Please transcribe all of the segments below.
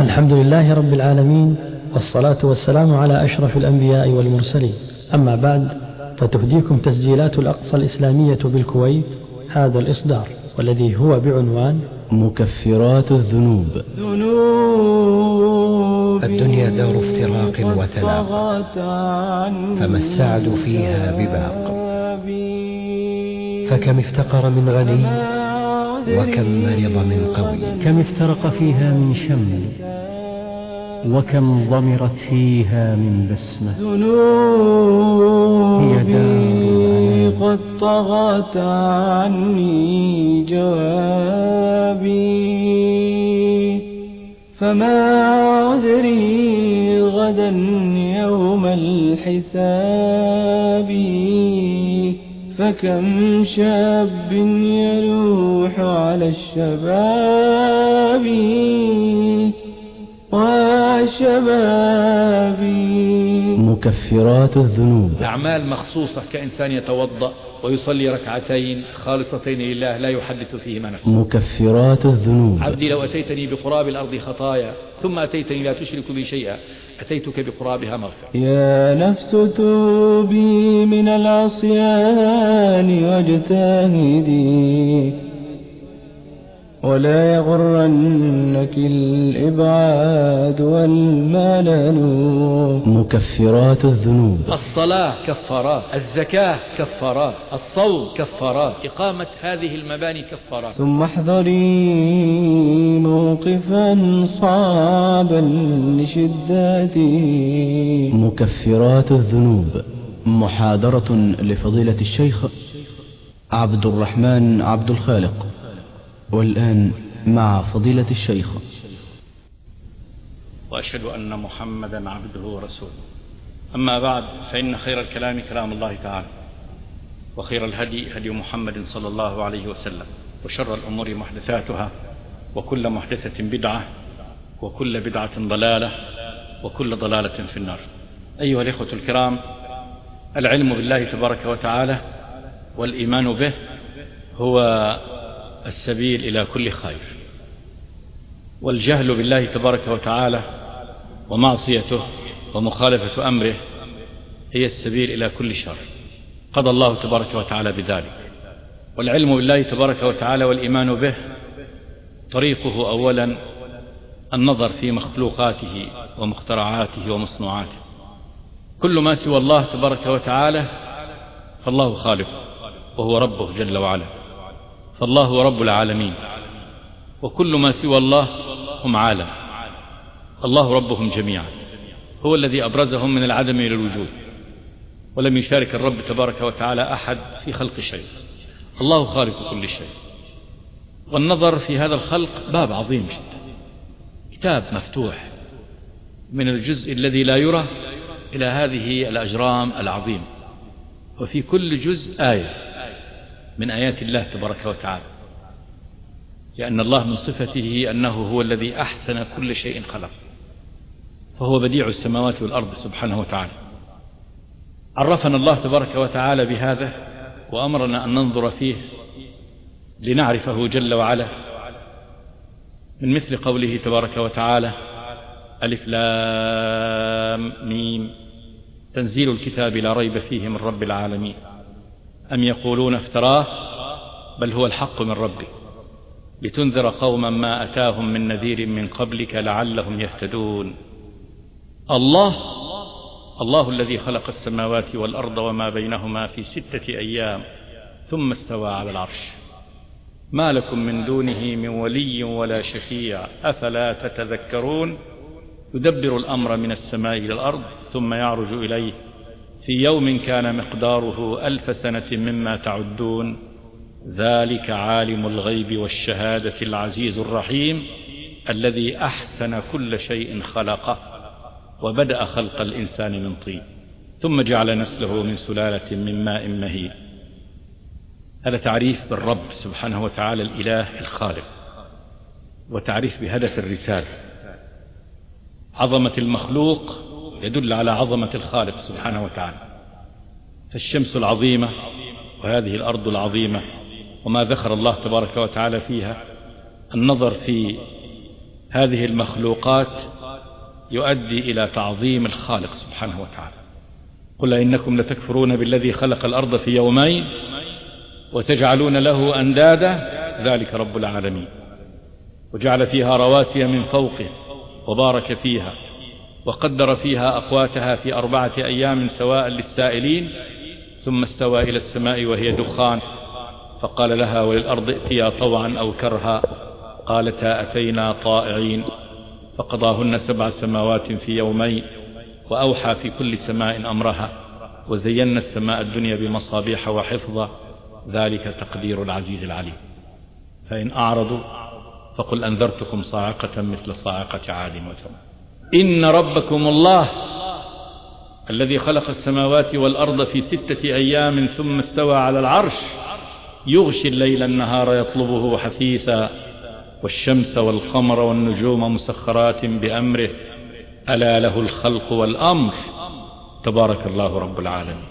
الحمد لله رب العالمين، والصلاة والسلام على أشرف الأنبياء والمرسلين. أما بعد، فتهديكم تسجيلات الأقصى الإسلامية بالكويت هذا الإصدار، والذي هو بعنوان مكفرات الذنوب. الدنيا دار افتراق وتلاق، فما السعد فيها بباق. فكم افتقر من غني، وكم مرض من قوي. كم افترق فيها من شمل، وكم ضمرت فيها من بسمة. هي دار قد طغت عني جوابي، فما عذري غدا يوم الحساب. فكم شاب يلوح على الشباب وشبابي. مكفرات الذنوب. أعمال مخصوصة، كإنسان يتوضأ ويصلي ركعتين خالصتين لله لا يحدث فيهما نفسه. مكفرات الذنوب. عبدي لو أتيتني بقراب الأرض خطايا ثم أتيتني لا تشرك بي شيئا أتيتك بقرابها مغفرة. يا نفس توبي من العصيان واجتهدي، ولا يغرنك الإبعاد والملل. مكفرات الذنوب. الصلاة كفارات، الزكاة كفارات، الصوم كفارات، إقامة هذه المباني كفارات. ثم احذري موقفا صعبا لشدته. مكفرات الذنوب. محاضرة لفضيلة الشيخ عبد الرحمن عبد الخالق. والآن مع فضيلة الشيخ. وأشهد أن محمدا عبده ورسوله. أما بعد، فإن خير الكلام كلام الله تعالى، وخير الهدي هدي محمد صلى الله عليه وسلم، وشر الأمور محدثاتها، وكل محدثة بدعة، وكل بدعة ضلالة، وكل ضلالة في النار. أيها الإخوة الكرام، العلم بالله تبارك وتعالى والإيمان به هو السبيل إلى كل خير، والجهل بالله تبارك وتعالى ومعصيته ومخالفة أمره هي السبيل إلى كل شر. قضى الله تبارك وتعالى بذلك. والعلم بالله تبارك وتعالى والإيمان به طريقه أولا النظر في مخلوقاته ومخترعاته ومصنوعاته. كل ما سوى الله تبارك وتعالى فالله خالقه وهو ربه جل وعلا، فالله هو رب العالمين، وكل ما سوى الله هم عالم، الله ربهم جميعا، هو الذي أبرزهم من العدم إلى الوجود، ولم يشارك الرب تبارك وتعالى أحد في خلق شيء. الله خالق كل شيء. والنظر في هذا الخلق باب عظيم جدا، كتاب مفتوح من الجزء الذي لا يرى إلى هذه الأجرام العظيمة، وفي كل جزء آية من آيات الله تبارك وتعالى، لأن الله من صفته أنه هو الذي أحسن كل شيء خلق، فهو بديع السماوات والأرض سبحانه وتعالى. عرفنا الله تبارك وتعالى بهذا وأمرنا أن ننظر فيه لنعرفه جل وعلا، من مثل قوله تبارك وتعالى: ألف لام ميم تنزيل الكتاب لا ريب فيه من رب العالمين، أم يقولون افتراه بل هو الحق من ربك لتنذر قوما ما أتاهم من نذير من قبلك لعلهم يهتدون. الله الذي خلق السماوات والأرض وما بينهما في 6 أيام ثم استوى على العرش، ما لكم من دونه من ولي ولا شفيع أفلا تتذكرون. يدبر الأمر من السماء إلى الأرض ثم يعرج إليه في يوم كان مقداره 1000 سنة مما تعدون، ذلك عالم الغيب والشهادة العزيز الرحيم الذي أحسن كل شيء خلقه وبدأ خلق الإنسان من طين ثم جعل نسله من سلالة من ماء مهين. هذا تعريف بالرب سبحانه وتعالى الإله الخالق، وتعريف بهدف الرسالة. عظمة المخلوق يدل على عظمة الخالق سبحانه وتعالى، فالشمس العظيمة وهذه الأرض العظيمة وما ذكر الله تبارك وتعالى فيها، النظر في هذه المخلوقات يؤدي إلى تعظيم الخالق سبحانه وتعالى. قل إنكم لتكفرون بالذي خلق الأرض في يومين وتجعلون له أندادا ذلك رب العالمين. وجعل فيها رواسي من فوقه وبارك فيها وقدر فيها أقواتها في 4 أيام سواء للسائلين ثم استوى إلى السماء وهي دخان فقال لها وللأرض ائتيا طوعا أو كرها قالتا أتينا طائعين فقضاهن 7 سماوات في يومين وأوحى في كل سماء أمرها وزينا السماء الدنيا بمصابيح وحفظا ذلك تقدير العزيز العليم. فإن أعرضوا فقل أنذرتكم صاعقة مثل صاعقة عاد وثمود. إن ربكم الله الذي خلق السماوات والأرض في 6 أيام ثم استوى على العرش يغشي الليل النهار يطلبه حثيثا والشمس والقمر والنجوم مسخرات بأمره ألا له الخلق والأمر تبارك الله رب العالمين.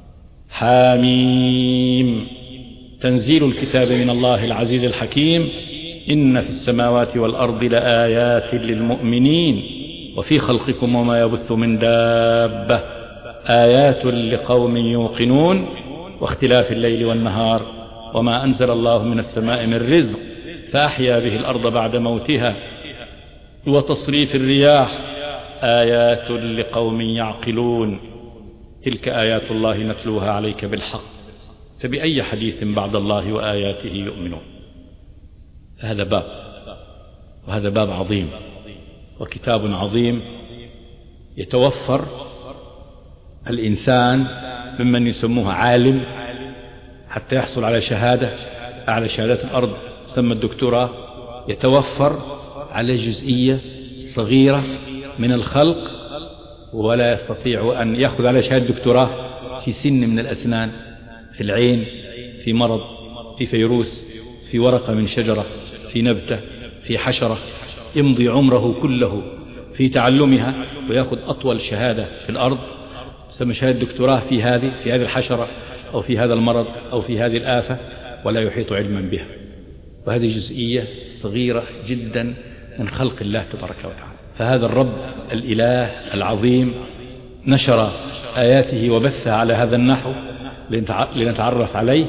حاميم تنزيل الكتاب من الله العزيز الحكيم. إن في السماوات والأرض لآيات للمؤمنين وفي خلقكم وما يبث من دابة آيات لقوم يوقنون واختلاف الليل والنهار وما أنزل الله من السماء من رزق فأحيا به الأرض بعد موتها وتصريف الرياح آيات لقوم يعقلون. تلك آيات الله نتلوها عليك بالحق فبأي حديث بعد الله وآياته يؤمنون. هذا باب وهذا باب عظيم وكتاب عظيم يتوفر الإنسان ممن يسموه عالم حتى يحصل على شهادة أعلى شهادات الأرض تسمى الدكتوراه يتوفر على جزئية صغيرة من الخلق ولا يستطيع أن يأخذ على شهادة دكتوراه في سن من الأسنان في العين في مرض في فيروس في ورقة من شجرة في نبتة في حشرة يمضي عمره كله في تعلمها ويأخذ أطول شهادة في الأرض تسمى شهادة دكتوراه في هذه الحشرة أو في هذا المرض أو في هذه الآفة ولا يحيط علما بها. وهذه جزئية صغيرة جدا من خلق الله تبارك وتعالى. فهذا الرب الإله العظيم نشر آياته وبثها على هذا النحو لنتعرف عليه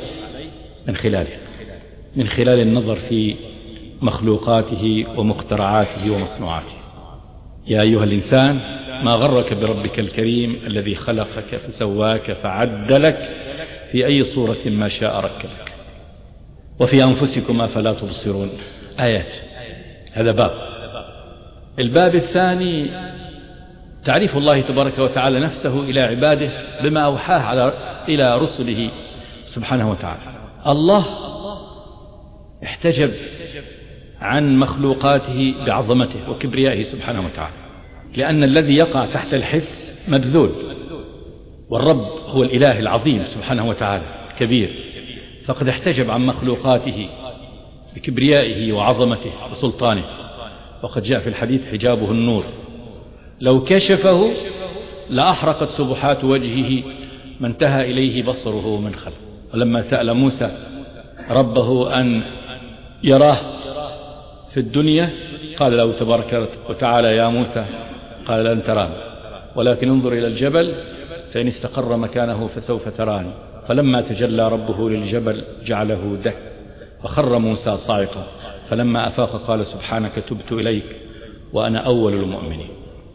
من خلال النظر في مخلوقاته ومخترعاته ومصنوعاته. يا أيها الإنسان ما غرك بربك الكريم الذي خلقك فسواك فعدلك في أي صورة ما شاء ركبك وفي أنفسكم أفلا تبصرون. آيات. هذا باب. الباب الثاني تعريف الله تبارك وتعالى نفسه إلى عباده بما أوحاه إلى رسله سبحانه وتعالى. الله احتجب عن مخلوقاته بعظمته وكبريائه سبحانه وتعالى لأن الذي يقع تحت الحس مبذول والرب هو الإله العظيم سبحانه وتعالى كبير فقد احتجب عن مخلوقاته بكبريائه وعظمته وسلطانه. وقد جاء في الحديث حجابه النور لو كشفه لأحرقت سبحات وجهه ما انتهى إليه بصره من خلف. ولما سأل موسى ربه أن يراه في الدنيا قال له تبارك وتعالى يا موسى قال لن تراني ولكن انظر إلى الجبل فإن استقر مكانه فسوف تراني. فلما تجلى ربه للجبل جعله دك فخر موسى صاعقا فلما أفاق قال سبحانك تبت إليك وأنا أول المؤمنين.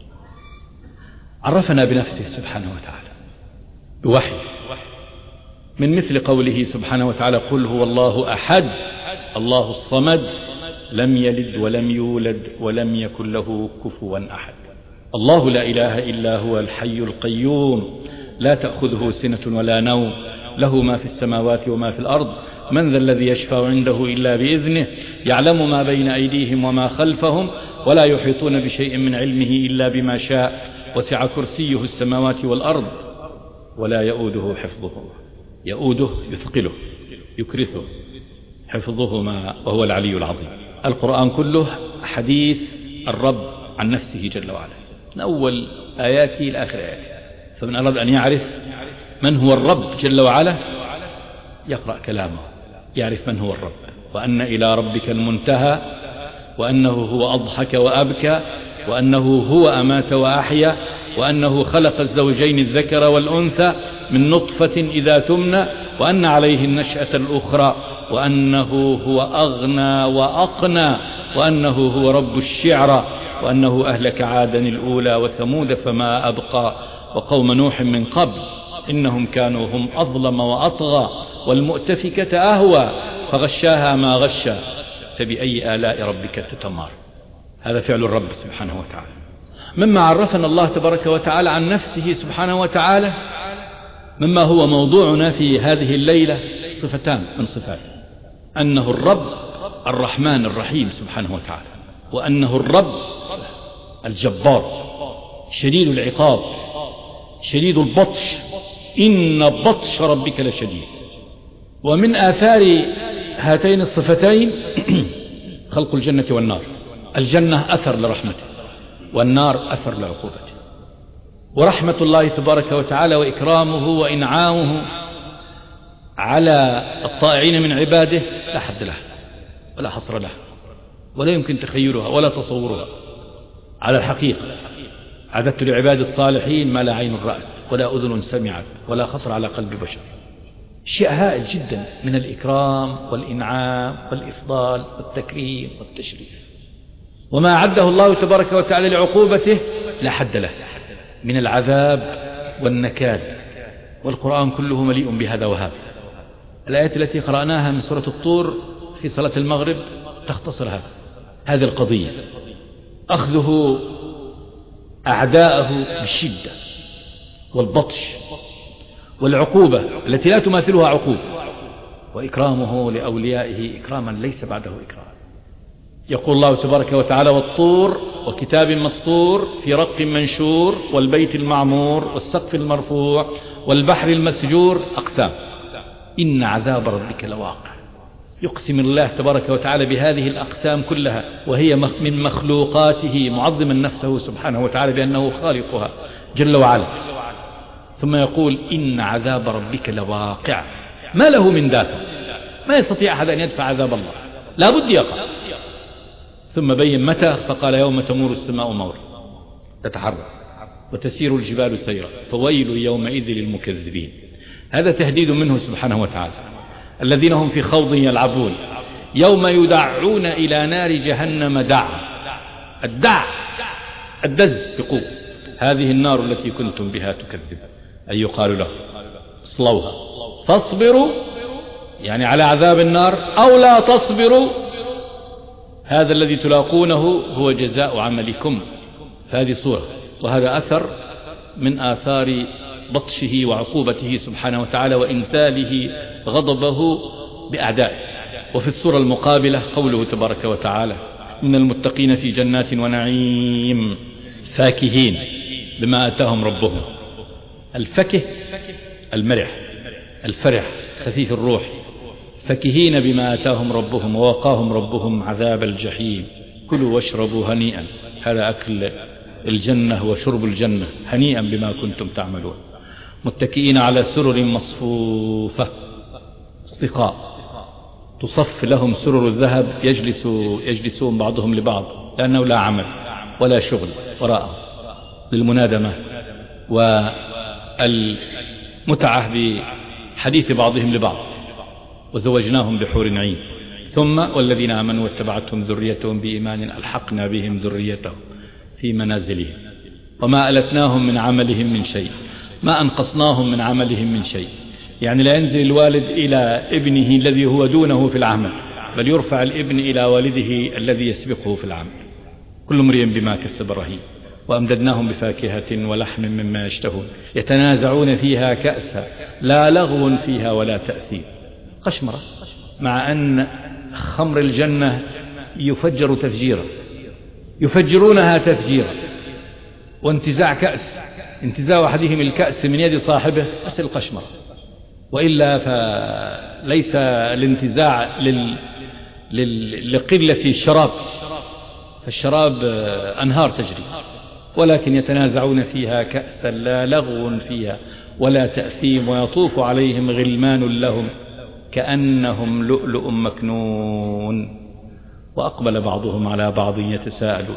عرفنا بنفسه سبحانه وتعالى بوحي من مثل قوله سبحانه وتعالى قل هو الله أحد الله الصمد لم يلد ولم يولد ولم يكن له كفوا أحد. الله لا إله إلا هو الحي القيوم لا تأخذه سنة ولا نوم له ما في السماوات وما في الأرض من ذا الذي يشفع عنده إلا بإذنه يعلم ما بين أيديهم وما خلفهم ولا يحيطون بشيء من علمه إلا بما شاء وسع كرسيه السماوات والأرض ولا يؤوده حفظهما. يؤوده يثقله يكرثه حفظهما وهو العلي العظيم. القرآن كله حديث الرب عن نفسه جل وعلا من أول آياته إلى آخر آياته. فمن أراد أن يعرف من هو الرب جل وعلا يقرأ كلامه يعرف من هو الرب. وأن إلى ربك المنتهى وأنه هو أضحك وأبكى، وأنه هو أمات وأحيا، وأنه خلق الزوجين الذكر والأنثى من نطفة إذا تمنى، وأن عليه النشأة الأخرى، وأنه هو أغنى وأقنى، وأنه هو رب الشعرى، وأنه أهلك عادا الأولى وثمود فما أبقى، وقوم نوح من قبل إنهم كانوا هم أظلم وأطغى، والمؤتفكة أهوى فغشاها ما غشى، فبأي آلاء ربك تتمار. هذا فعل الرب سبحانه وتعالى. مما عرفنا الله تبارك وتعالى عن نفسه سبحانه وتعالى، مما هو موضوعنا في هذه الليلة، صفتان من صفاته: أنه الرب الرحمن الرحيم سبحانه وتعالى، وأنه الرب الجبار شديد العقاب شديد البطش، إن بطش ربك لشديد. ومن آثار هاتين الصفتين خلق الجنة والنار. الجنة أثر لرحمته، والنار أثر لعقوبته. ورحمة الله تبارك وتعالى وإكرامه وإنعامه على الطائعين من عباده لا حد له ولا حصر له، ولا يمكن تخيلها ولا تصورها. على الحقيقة أعددت لعباد الصالحين ما لا عين رأت ولا أذن سمعت ولا خطر على قلب بشر. شيء هائل جدا من الإكرام والإنعام والإفضال والتكريم والتشريف. وما أعده الله تبارك وتعالى لعقوبته لا حد له من العذاب والنكال، والقرآن كله مليء بهذا وهذا. الآيات التي قرأناها من سورة الطور في صلاة المغرب تختصر هذه القضية: أخذه أعداءه بالشدة والبطش والعقوبة التي لا تماثلها عقوبة، وإكرامه لأوليائه إكراما ليس بعده إكرام. يقول الله تبارك وتعالى: والطور وكتاب مسطور في رق منشور والبيت المعمور والسقف المرفوع والبحر المسجور. أقسام: إن عذاب ربك لواقع. يقسم الله تبارك وتعالى بهذه الأقسام كلها وهي من مخلوقاته، معظما نفسه سبحانه وتعالى بأنه خالقها جل وعلا، ثم يقول: إن عذاب ربك لواقع، ما له من دافع، ما يستطيع أحد أن يدفع عذاب الله، لا بد يقع. ثم بين متى، فقال: يوم تمور السماء مورا تتحرك وتسير الجبال سيرا فويل يومئذ للمكذبين. هذا تهديد منه سبحانه وتعالى. الذين هم في خوض يلعبون يوم يدعون إلى نار جهنم دعا. الدع الدز بقوة، هذه النار التي كنتم بها تكذبون. أي يقال له: اصلوها فاصبروا، يعني على عذاب النار، أو لا تصبروا، هذا الذي تلاقونه هو جزاء عملكم. فهذه صورة، وهذا أثر من آثار بطشه وعقوبته سبحانه وتعالى وإنزاله غضبه بأعدائه. وفي الصورة المقابلة قوله تبارك وتعالى: إن المتقين في جنات ونعيم فاكهين بما آتاهم ربهم. الفكه المرح، الفرح، خفيف الروح. فكهين بما آتاهم ربهم ووقاهم ربهم عذاب الجحيم. كلوا واشربوا هنيئا. هذا أكل الجنة وشرب الجنة، هنيئا بما كنتم تعملون. متكئين على سرر مصفوفة، اصطقاء، تصف لهم سرر الذهب، يجلسون بعضهم لبعض لأنه لا عمل ولا شغل وراءه، للمنادمة والمتعة بحديث بعضهم لبعض. وزوجناهم بحور عين. ثم والذين آمنوا واتبعتهم ذريتهم بإيمان ألحقنا بهم ذريتهم في منازلهم وما ألتناهم من عملهم من شيء، ما أنقصناهم من عملهم من شيء. يعني لا ينزل الوالد إلى ابنه الذي هو دونه في العمل، بل يرفع الابن إلى والده الذي يسبقه في العمل. كل امرئ بما كسب رهين. وأمددناهم بفاكهة ولحم مما يشتهون يتنازعون فيها كأسا لا لغو فيها ولا تأثير. قشمرة، مع أن خمر الجنة يفجر تفجيرا، يفجرونها تفجيرا. وانتزاع كأس، انتزاع أحدهم الكأس من يد صاحبه مثل القشمرة، وإلا فليس الانتزاع لقلة الشراب، فالشراب أنهار تجري، ولكن يتنازعون فيها كأسا لا لغو فيها ولا تأثيم. ويطوف عليهم غلمان لهم كأنهم لؤلؤ مكنون. وأقبل بعضهم على بعض يتساءلون.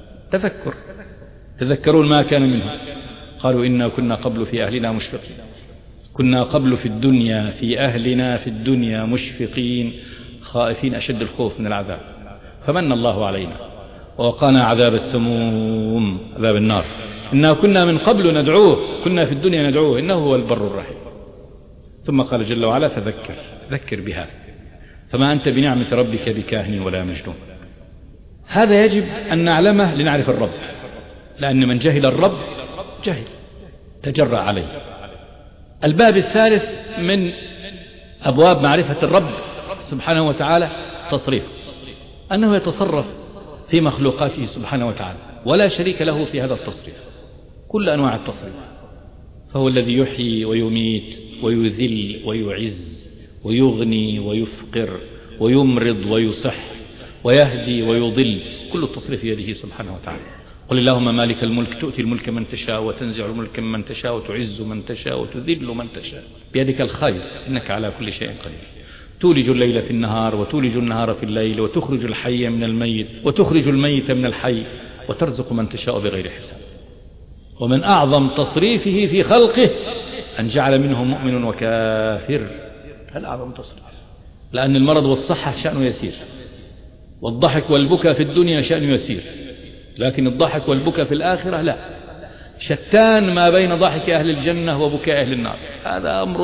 تذكرون ما كان منهم. قالوا إنا كنا قبل في أهلنا مشفقين، كنا قبل في الدنيا في أهلنا في الدنيا مشفقين خائفين أشد الخوف من العذاب، فمن الله علينا ووقانا عذاب السموم، عذاب النار. إنا كنا من قبل ندعوه، كنا في الدنيا ندعوه إنه هو البر الرحيم. ثم قال جل وعلا ذكر بها، فما أنت بنعمة ربك بكاهن ولا مجنون. هذا يجب أن نعلمه لنعرف الرب، لأن من جهل الرب جهل تجرأ عليه. الباب الثالث من أبواب معرفة الرب سبحانه وتعالى تصريف، أنه يتصرف في مخلوقاته سبحانه وتعالى ولا شريك له في هذا التصريف، كل أنواع التصريف. فهو الذي يحيي ويميت ويذل ويعز ويغني ويفقر ويمرض ويصح ويهدي ويضل، كل التصريف بيده سبحانه وتعالى. قل اللهم مالك الملك تؤتي الملك من تشاء وتنزع الملك من تشاء وتعز من تشاء وتذل من تشاء، بيدك الخير إنك على كل شيء قدير. تولج الليل في النهار وتولج النهار في الليل، وتخرج الحي من الميت وتخرج الميت من الحي، وترزق من تشاء بغير حساب. ومن أعظم تصريفه في خلقه أن جعل منهم مؤمن وكافر، هذا أعظم تصريف. لأن المرض والصحة شأنه يسير، والضحك والبكاء في الدنيا شأنه يسير، لكن الضحك والبكاء في الآخرة لا، شتان ما بين ضحك أهل الجنة وبكاء أهل النار. هذا أمر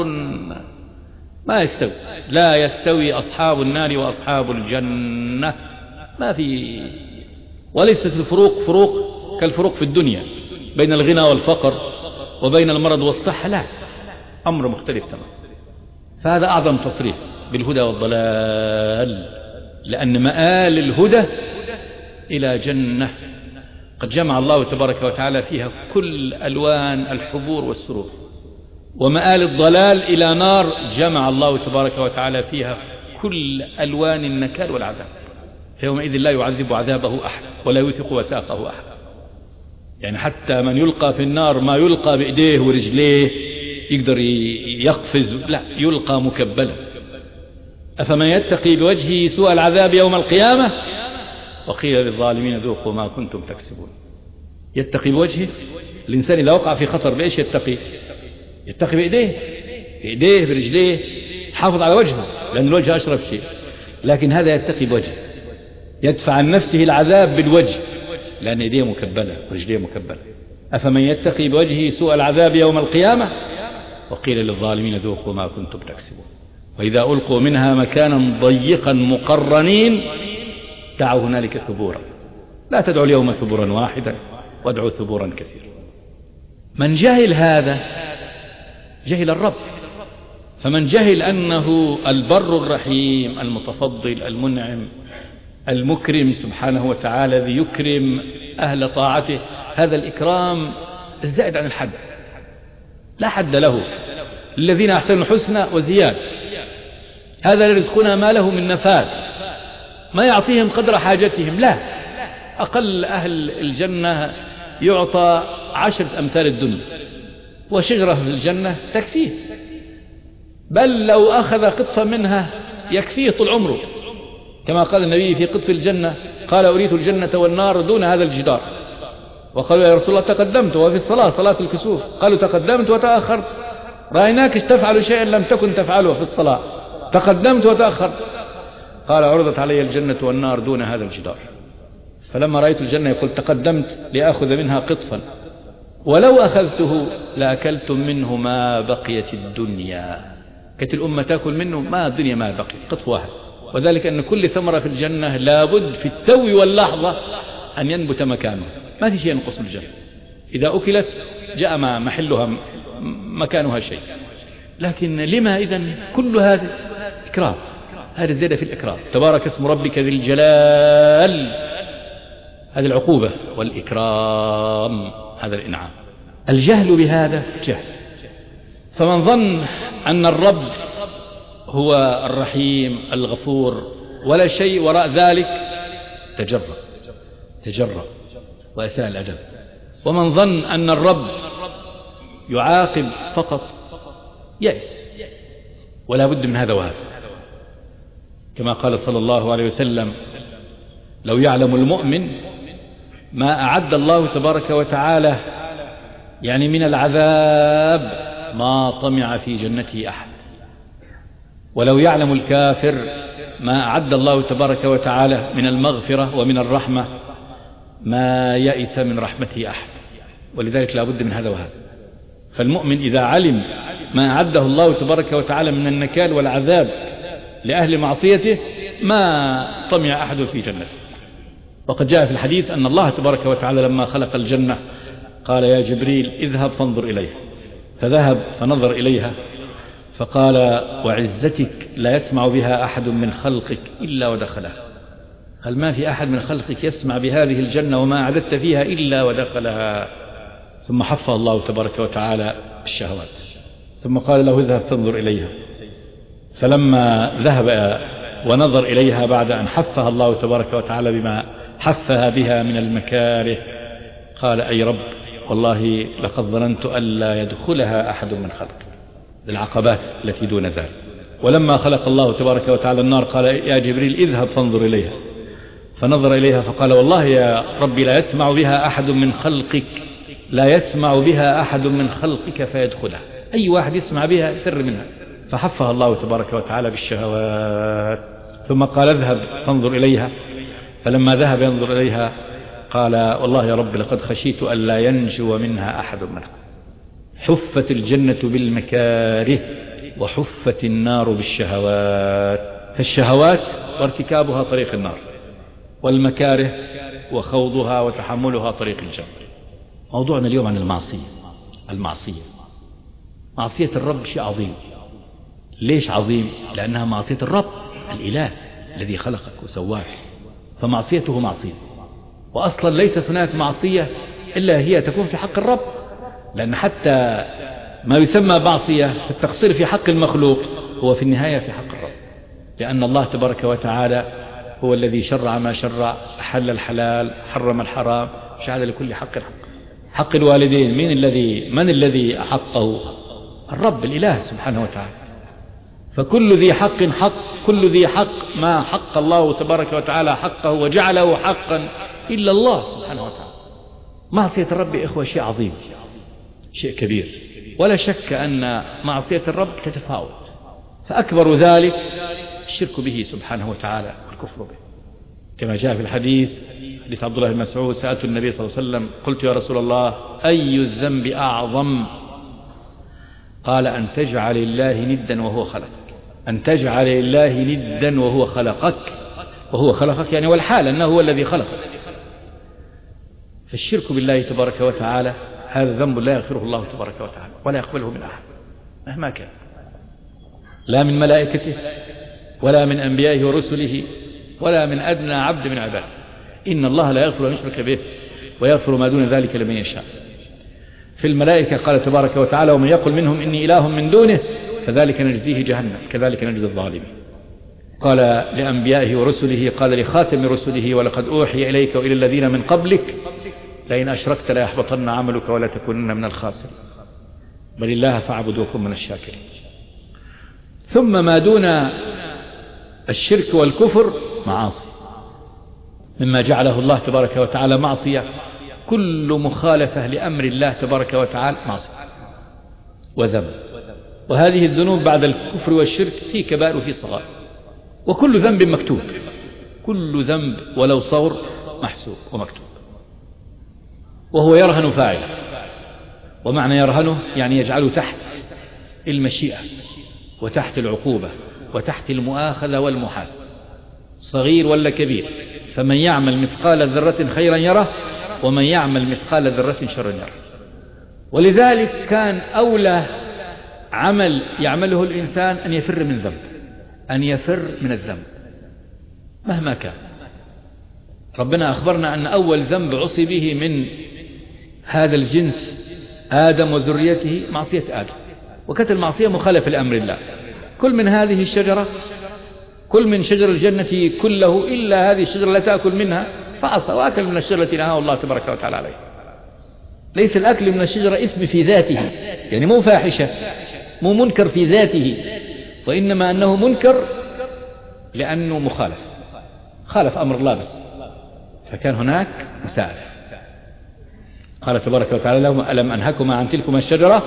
ما يستوي، لا يستوي أصحاب النار وأصحاب الجنة، ما في. وليست الفروق فروق كالفروق في الدنيا بين الغنى والفقر وبين المرض والصحة، لا، أمر مختلف تماما. فهذا أعظم تصريف بالهدى والضلال، لأن مآل الهدى إلى جنة قد جمع الله تبارك وتعالى فيها كل ألوان الحبور والسرور، ومآل الضلال إلى نار جمع الله تبارك وتعالى فيها كل ألوان النكال والعذاب. فيومئذ لا يعذب عذابه أحد ولا يوثق وثاقه أحد. يعني حتى من يلقى في النار ما يلقى بإيديه ورجليه يقدر يقفز، لا، يلقى مكبلا. أفمن يتقي بوجهه سوء العذاب يوم القيامة وقيل للظالمين ذوقوا ما كنتم تكسبون. يتقي بوجهه، الإنسان إذا وقع في خطر بإيش يتقي؟ يتقي بإيديه برجليه، حافظ على وجهه لأن الوجه أشرف شيء. لكن هذا يتقي بوجهه، يدفع عن نفسه العذاب بالوجه لأن يديه مكبلة ورجليه مكبلة. أفمن يتقي بوجهه سوء العذاب يوم القيامة وقيل للظالمين ذوقوا ما كنتم تكسبون. وإذا ألقوا منها مكانا ضيقا مقرنين دعوا هنالك ثبورا، لا تدعوا اليوم ثبورا واحدا وادعوا ثبورا كثيرا. من جهل هذا جهل الرب. فمن جهل أنه البر الرحيم المتفضل المنعم المكرم سبحانه وتعالى، الذي يكرم أهل طاعته، هذا الإكرام الزائد عن الحد لا حد له، الذين أحسنوا الحسنى وزيادة. هذا رزقنا ما له من نفاذ، ما يعطيهم قدر حاجتهم، لا، أقل أهل الجنة يعطى 10 أمثال الدنيا، وشجرة في الجنة تكفيه، بل لو أخذ قطفة منها يكفيه طول عمره، كما قال النبي في قطف الجنة قال أريد الجنة والنار دون هذا الجدار. وقالوا يا رسول الله تقدمت وفي الصلاة صلاة الكسوف، قالوا تقدمت وتأخرت، رأيناك تفعل شيئا لم تكن تفعله في الصلاة، تقدمت وتأخرت. قال عرضت علي الجنة والنار دون هذا الجدار، فلما رأيت الجنة يقول تقدمت لأخذ منها قطفا، ولو أخذته لأكلتم منه ما بقيت الدنيا. كانت الأمة تأكل منه ما الدنيا ما بقي قطف واحد. وذلك أن كل ثمرة في الجنة لابد في التو واللحظة أن ينبت مكانه، ما في شيء ينقص الجنة، إذا أكلت جاء محلها مكانها شيء. لكن لما إذن كل هذا إكرام، هذا زيادة في الإكرام. تبارك اسم ربك ذي الجلال، هذه العقوبة، والإكرام هذا الإنعام. الجهل بهذا جهل. فمن ظن أن الرب هو الرحيم الغفور ولا شيء وراء ذلك تجرأ وأساء الأدب. ومن ظن أن الرب يعاقب فقط يأس، ولا بد من هذا وهذا، كما قال صلى الله عليه وسلم لو يعلم المؤمن ما أعد الله تبارك وتعالى يعني من العذاب ما طمع في جنته أحد. ولو يعلم الكافر ما أعد الله تبارك وتعالى من المغفرة ومن الرحمة ما يئس من رحمته أحد. ولذلك لا بد من هذا وهذا. فالمؤمن إذا علم ما أعده الله تبارك وتعالى من النكال والعذاب لأهل معصيته ما طمع أحد في جنته. وقد جاء في الحديث أن الله تبارك وتعالى لما خلق الجنة قال يا جبريل اذهب فانظر إليها، فذهب فنظر إليها فقال وعزتك لا يسمع بها أحد من خلقك إلا ودخلها. قال ما في أحد من خلقك يسمع بهذه الجنة وما أعددت فيها إلا ودخلها. ثم حفظ الله تبارك وتعالى الشهوات، ثم قال له اذهب فانظر إليها. فلما ذهب ونظر إليها بعد أن حفها الله تبارك وتعالى بما حفها بها من المكاره قال أي رب والله لقد ظننت ألا يدخلها أحد من خلقك، العقبات التي دون ذلك. ولما خلق الله تبارك وتعالى النار قال يا جبريل اذهب فانظر إليها، فنظر إليها فقال والله يا ربي لا يسمع بها أحد من خلقك، لا يسمع بها أحد من خلقك فيدخلها، أي واحد يسمع بها يفر منها. فحفها الله تبارك وتعالى بالشهوات. ثم قال اذهب فانظر إليها، فلما ذهب ينظر إليها قال والله يا رب لقد خشيت ألا ينجو منها أحد منها. حفت الجنة بالمكاره وحفت النار بالشهوات. فالشهوات وارتكابها طريق النار، والمكاره وخوضها وتحملها طريق الجنة. موضوعنا اليوم عن المعصية. معصية الرب شيء عظيم. ليش عظيم؟ لأنها معصية الرب الإله الذي خلقك وسواك، فمعصيته معصية. وأصلا ليست هناك معصية إلا هي تكون في حق الرب، لأن حتى ما يسمى معصية في التقصير في حق المخلوق هو في النهاية في حق الرب، لأن الله تبارك وتعالى هو الذي شرع ما شرع، أحل الحلال، حرم الحرام، جعل لكل حق الحق. حق الوالدين من الذي أحقه؟ الرب الإله سبحانه وتعالى. فكل ذي حق حق، كل ذي حق ما حق الله تبارك وتعالى حقه وجعله حقا إلا الله سبحانه وتعالى. معصية الرب يا إخوة شيء عظيم، شيء كبير، ولا شك أن معصية الرب تتفاوت. فأكبر ذلك الشرك به سبحانه وتعالى والكفر به، كما جاء في الحديث حديث عبد الله بن مسعود سألت النبي صلى الله عليه وسلم قلت يا رسول الله أي الذنب أعظم؟ قال أن تجعل الله ندا وهو خلقك، أن تجعل الله ندا وهو خلقك يعني والحال أنه هو الذي خلقك. فالشرك بالله تبارك وتعالى هذا ذنب لا يغفره الله تبارك وتعالى ولا يقبله من أحد مهما كان، لا من ملائكته ولا من أنبيائه ورسله ولا من أدنى عبد من عباده. إن الله لا يغفر أن يشرك به ويغفر ما دون ذلك لمن يشاء. في الملائكة قال تبارك وتعالى ومن يقل منهم إني إله من دونه فذلك نجزيه جهنم كذلك نجزي الظالمين. قال لأنبيائه ورسله قال لخاتم رسله ولقد أوحي إليك وإلى الذين من قبلك لئن أشركت لا يحبطن عملك ولا تكونن من الخاسرين بل الله فاعبد وكن من الشاكرين. ثم ما دون الشرك والكفر معاصي، مما جعله الله تبارك وتعالى معصية كل مخالفة لأمر الله تبارك وتعالى معصية وذنب. وهذه الذنوب بعد الكفر والشرك في كبائر وفي صغائر، وكل ذنب مكتوب، كل ذنب ولو صغر محسوب ومكتوب. وهو يرهن فاعله، ومعنى يرهنه يعني يجعله تحت المشيئة وتحت العقوبة وتحت المؤاخذة والمحاسبة، صغير ولا كبير. فمن يعمل مثقال ذرة خيرا يره ومن يعمل مثقال ذرة شرا يره. ولذلك كان أولى عمل يعمله الإنسان أن يفر من ذنب، أن يفر من الذنب مهما كان. ربنا أخبرنا أن أول ذنب عصي به من هذا الجنس آدم وذريته معصية آدم، وكانت المعصية مخالفة لأمر الله. كل من هذه الشجرة، كل من شجر الجنة كله إلا هذه الشجرة لا تأكل منها فعصى وأكل من الشجرة التي نهاه الله تبارك وتعالى عليه. ليس الأكل من الشجرة إثم في ذاته، يعني مو فاحشة، مو منكر في ذاته، وإنما أنه منكر لأنه مخالف، خالف أمر الله بس. فكان هناك مساءلة. قال تبارك وتعالى لهم ألم أنهكما عن تلكما الشجرة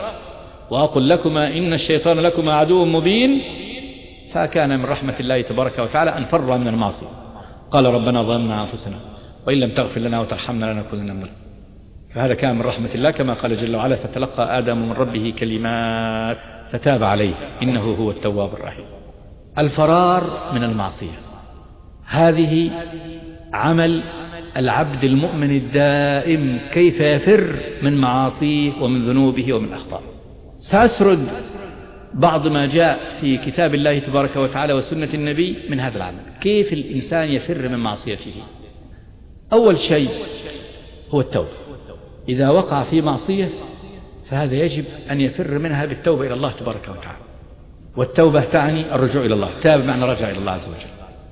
وأقل لكما إن الشيطان لكما عدو مبين. فكان من رحمة الله تبارك وتعالى أن فر من المعصية. قال ربنا ظلمنا أنفسنا وإن لم تغفر لنا وترحمنا لنكونن من. فهذا كان من رحمة الله كما قال جل وعلا فتلقى آدم من ربه كلمات فتاب عليه إنه هو التواب الرحيم. الفرار من المعصية هذه عمل العبد المؤمن الدائم، كيف يفر من معاصيه ومن ذنوبه ومن أخطائه. سأسرد بعض ما جاء في كتاب الله تبارك وتعالى وسنة النبي من هذا العمل، كيف الإنسان يفر من معصيته. أول شيء هو التوبة. إذا وقع في معصية فهذا يجب أن يفر منها بالتوبة إلى الله تبارك وتعالى. والتوبة تعني الرجوع إلى الله، تاب معنى رجع إلى الله عز وجل،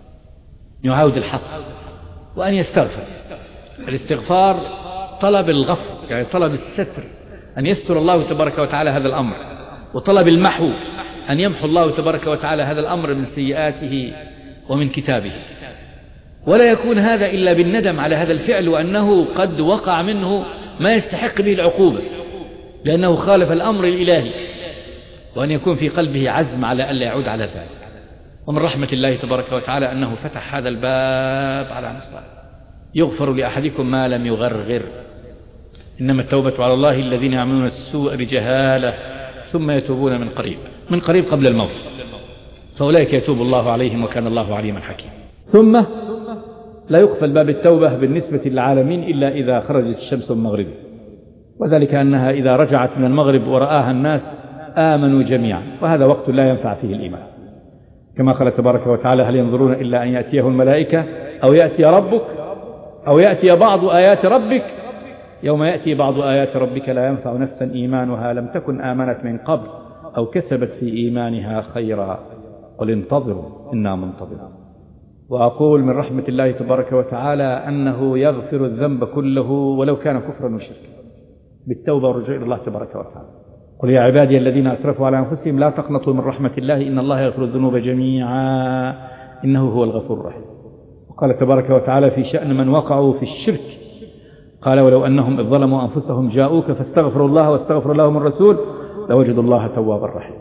يعاود الحق وأن يستغفر. الاستغفار طلب الغفر، يعني طلب الستر، أن يستر الله تبارك وتعالى هذا الأمر، وطلب المحو، أن يمحو الله تبارك وتعالى هذا الأمر من سيئاته ومن كتابه. ولا يكون هذا إلا بالندم على هذا الفعل وأنه قد وقع منه ما يستحق به العقوبة لأنه خالف الأمر الإلهي، وأن يكون في قلبه عزم على ألا يعود على ذلك. ومن رحمة الله تبارك وتعالى أنه فتح هذا الباب على مصراء يغفر لأحدكم ما لم يغرغر، إنما التوبة على الله الذين يعملون السوء بجهالة ثم يتوبون من قريب قبل الموت، فأولئك يتوب الله عليهم وكان الله عليما حكيما. ثم لا يقفل باب التوبة بالنسبة للعالمين إلا إذا خرجت الشمس من مغربه، وذلك أنها إذا رجعت من المغرب ورآها الناس آمنوا جميعا، وهذا وقت لا ينفع فيه الإيمان، كما قال تبارك وتعالى هل ينظرون إلا أن يأتيه الملائكة أو يأتي ربك أو يأتي بعض آيات ربك يوم يأتي بعض آيات ربك لا ينفع نفسا إيمانها لم تكن آمنت من قبل أو كسبت في إيمانها خيرا قل انتظروا إنا منتظرون. وأقول من رحمة الله تبارك وتعالى أنه يغفر الذنب كله ولو كان كفرا وشركا بالتوبة والرجوع إلى الله تبارك وتعالى. قل يا عبادي الذين أسرفوا على أنفسهم لا تقنطوا من رحمة الله إن الله يغفر الذنوب جميعا إنه هو الغفور الرحيم. وقال تبارك وتعالى في شأن من وقعوا في الشرك قال ولو أنهم إذ ظلموا أنفسهم جاءوك فاستغفروا الله واستغفر لهم الرسول لوجدوا الله توابا رحيما.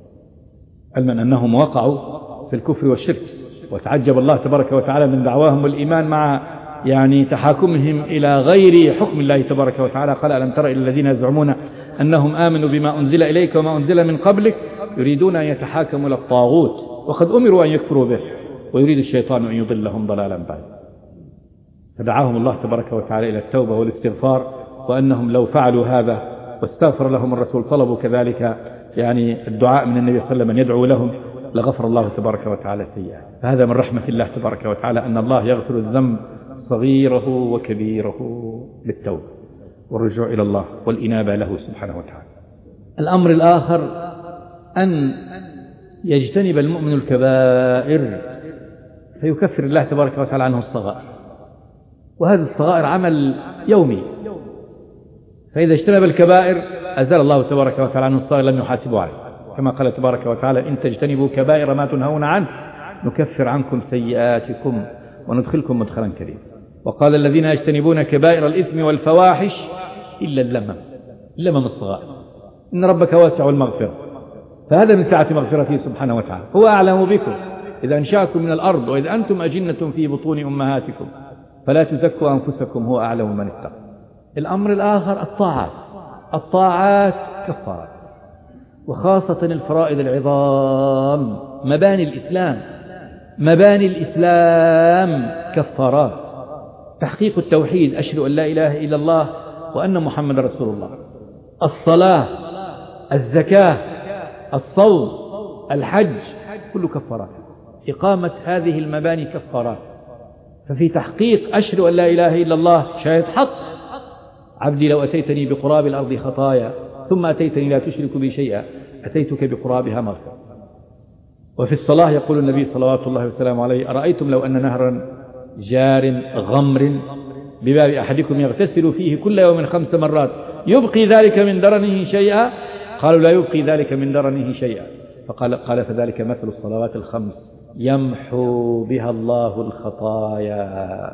علما أنهم وقعوا في الكفر والشرك، وتعجب الله تبارك وتعالى من دعواهم والإيمان مع تحاكمهم إلى غير حكم الله تبارك وتعالى. قال ألم تر إلى الذين يزعمون أنهم آمنوا بما أنزل إليك وما أنزل من قبلك يريدون أن يتحاكموا إلى الطاغوت وقد أمروا أن يكفروا به ويريد الشيطان أن يضلهم ضلالا بعيدا. فدعاهم الله تبارك وتعالى إلى التوبة والاستغفار، وأنهم لو فعلوا هذا واستغفر لهم الرسول طلبوا كذلك الدعاء من النبي صلى الله عليه وسلم أن يدعو لهم لغفر الله تبارك وتعالى السيئات. فهذا من رحمة الله تبارك وتعالى أن الله يغفر الذنب صغيره وكبيره بالتوبة والرجوع إلى الله والإنابة له سبحانه وتعالى. الأمر الآخر أن يجتنب المؤمن الكبائر فيكفر الله تبارك وتعالى عنه الصغائر، وهذه الصغائر عمل يومي، فإذا اجتنب الكبائر أزال الله تبارك وتعالى عنه الصغائر لم يحاسبه عليه، كما قال تبارك وتعالى إن تجتنبوا كبائر ما تنهون عنه نكفر عنكم سيئاتكم وندخلكم مدخلا كريما. وقال الذين يجتنبون كبائر الإثم والفواحش إلا اللمم الصغائر إن ربك واسع المغفرة، فهذا من سعة مغفرته سبحانه وتعالى. هو أعلم بكم إذا أنشأكم من الأرض وإذ أنتم أجنة في بطون أمهاتكم فلا تزكوا أنفسكم هو أعلم من اتقى. الأمر الآخر الطاعات كفارات، وخاصة الفرائض العظام مباني الإسلام كفارات. تحقيق التوحيد أشهد أن لا إله إلا الله وأن محمد رسول الله، الصلاة، الزكاة، الصوم، الحج، كل كفارات. إقامة هذه المباني كفارات. ففي تحقيق أشهد أن لا إله إلا الله شاهد حق عبدي لو أتيتني بقراب الأرض خطايا ثم أتيتني لا تشرك بي شيئا أتيتك بقرابها مغفرة. وفي الصلاة يقول النبي صلوات الله وسلامه عليه أرأيتم لو أن نهرا جار غمر بباب أحدكم يغتسل فيه كل يوم 5 مرات يبقي ذلك من درنه شيئا؟ قالوا لا يبقي ذلك من درنه شيئا. قال فذلك مثل الصلوات 5 يمحو بها الله الخطايا